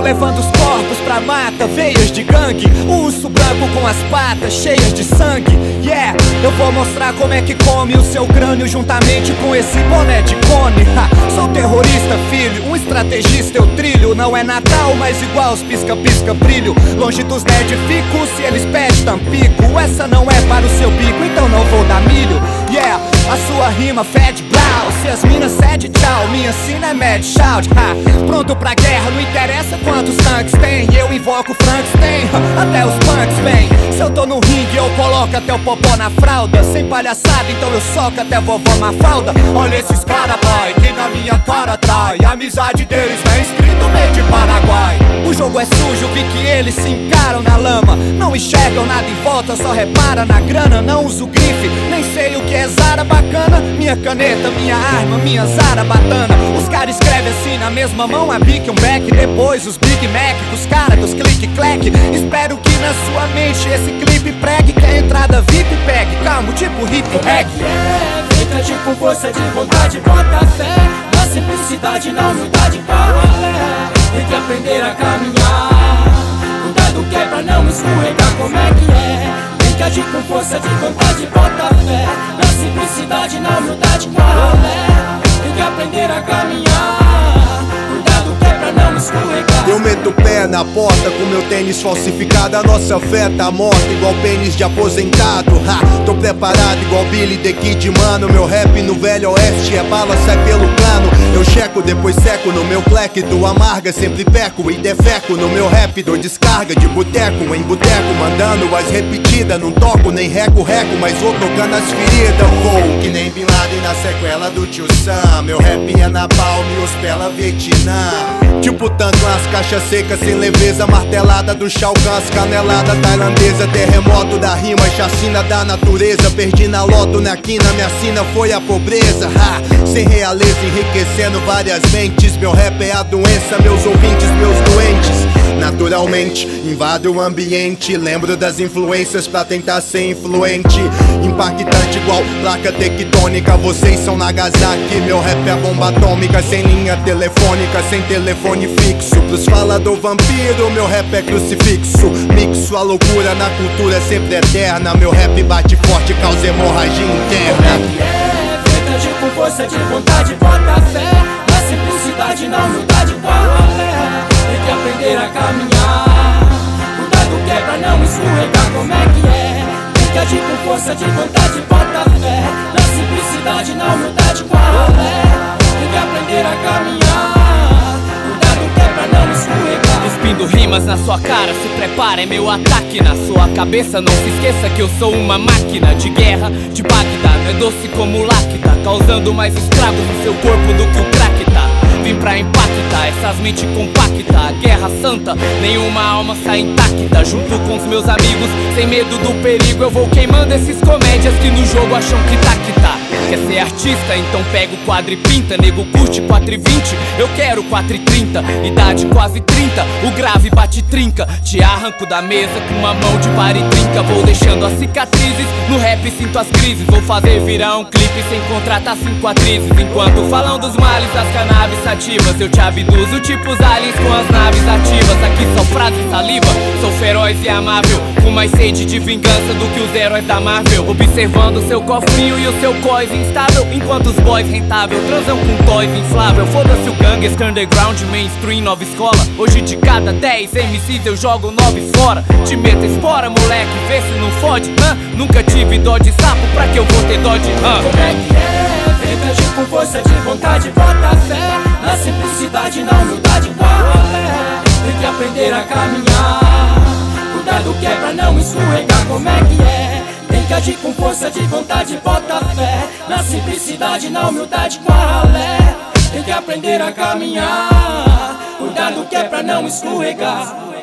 levando os corpos pra mata, veias de gangue, o urso branco com as patas cheias de sangue. Yeah, eu vou mostrar como é que come o seu crânio juntamente com esse boné de cone. Sou terrorista, filho, um estrategista eu trilho. Não é Natal, mas igual os pisca-pisca brilho. Longe dos nerd fico, se eles pedem tampico. Essa não é para o seu bico, então não vou dar milho. Yeah, a sua rima fede blau. Se as minas cede tchau, minha sina é mad shout. Pronto pra guerra, não interessa quantos tanques tem. Eu invoco Frankenstein, até os punks vem. Se eu tô no ringue eu coloco até o popó na fralda. Sem palhaçada, então eu soco até vovó Mafalda. Olha esses cara, boy, que na minha cara trai. A amizade deles vem escrito meio de Paraguai. O jogo é sujo, vi que eles se encaram na lama. Não enxergam nada em volta, só repara na grana. Não uso grife, nem sei o que é Zara bacana. Minha caneta, minha arma, minha Zara batana. Os caras escrevem assim na mesma mão, a Bic, um Beck. Depois os Big Mac, dos caras dos clique-clack. Espero que na sua mente esse clipe pregue. Que a entrada VIP pegue, calmo tipo hip hack. Feita de com força de vontade, bota fé na simplicidade, na humildade, paralé. Tem que aprender a caminhar, cuidado que é pra não escorregar, como é que é? Tem que agir com força de vontade, bota fé na simplicidade, na humildade, paralé. Tem que aprender a caminhar, cuidado que é pra não escorregar. Eu meto o pé na porta com meu tênis falsificado. A nossa fé tá morta igual pênis de aposentado. Tô preparado igual Billy the Kid, mano. Meu rap no velho oeste é bala, sai pelo cano. Eu checo, depois seco no meu black. Tu amarga, sempre peco e defeco no meu rap. Dou descarga de boteco em boteco, mandando as repetidas. Não toco nem reco, mas vou tocando as feridas. Vou que nem Bin Laden na sequela do Tio Sam. Meu rap é na palma e os pela Vietnã. Tipo tanto nas caixas secas, sem leveza. Martelada do Shao Kahn, canelada tailandesa. Terremoto da rima, chacina da natureza. Perdi na loto, na quina, minha sina foi a pobreza. Sem realeza, enriquecendo várias mentes. Meu rap é a doença, meus ouvintes, meus doentes. Naturalmente, invado o ambiente. Lembro das influências pra tentar ser influente. Impactante igual placa tectônica. Vocês são Nagasaki, meu rap é bomba atômica. Sem linha telefônica, sem telefone fixo. Pros falador vampiro, meu rap é crucifixo. Mixo a loucura na cultura sempre eterna. Meu rap bate forte, causa hemorragia interna. Feita de com força de vontade, bota fé na simplicidade, na humildade, paralé. Tem que aprender a caminhar, cuidado que é pra não escorregar, como é que é? Tem que agir com força de vontade, bota fé na simplicidade, na humildade, paralé. Tem que aprender a caminhar, cuidado que é pra não escorregar. Cuspindo rimas na sua cara, se prepara, é meu ataque na sua cabeça. Não se esqueça que eu sou uma máquina de guerra, de Bagdá. Não é doce como lacta, causando mais estragos no seu corpo do que o crack tá. Vim pra impactar essas mentes compactas. A guerra santa, nenhuma alma sai intacta. Junto com os meus amigos, sem medo do perigo, eu vou queimando esses comédias que no jogo acham que tá. Quer ser artista? Então pega o quadro e pinta. Nego curte 4,20, eu quero 4,30. Idade quase 30, o grave bate trinca. Te arranco da mesa com uma mão de par e trinca. Vou deixando as cicatrizes, no rap sinto as crises. Vou fazer virar um clipe sem contratar 5 atrizes. Enquanto falam dos males das cannabis sativas, eu te abduzo tipo os aliens com as naves ativas. Aqui só frase e saliva, sou feroz e amável, com mais sede de vingança do que os heróis da Marvel. Observando seu cofrinho e o seu cois instável, enquanto os boys rentável transam com toys inflável. Foda-se o gangster underground, mainstream, nova escola. Hoje de cada 10 MCs eu jogo 9 fora. Te meta espora, moleque, vê se não fode. Nunca tive dó de sapo, pra que eu vou ter dó de Como é que é? Feita agir com força de vontade, bota fé na simplicidade, na humildade, paralé. Tem que aprender a caminhar, cuidado que é pra não escorregar, como é que é? Tem que agir com força de vontade, bota fé na simplicidade, na humildade, paralé. Tem que aprender a caminhar, cuidado que é pra não escorregar.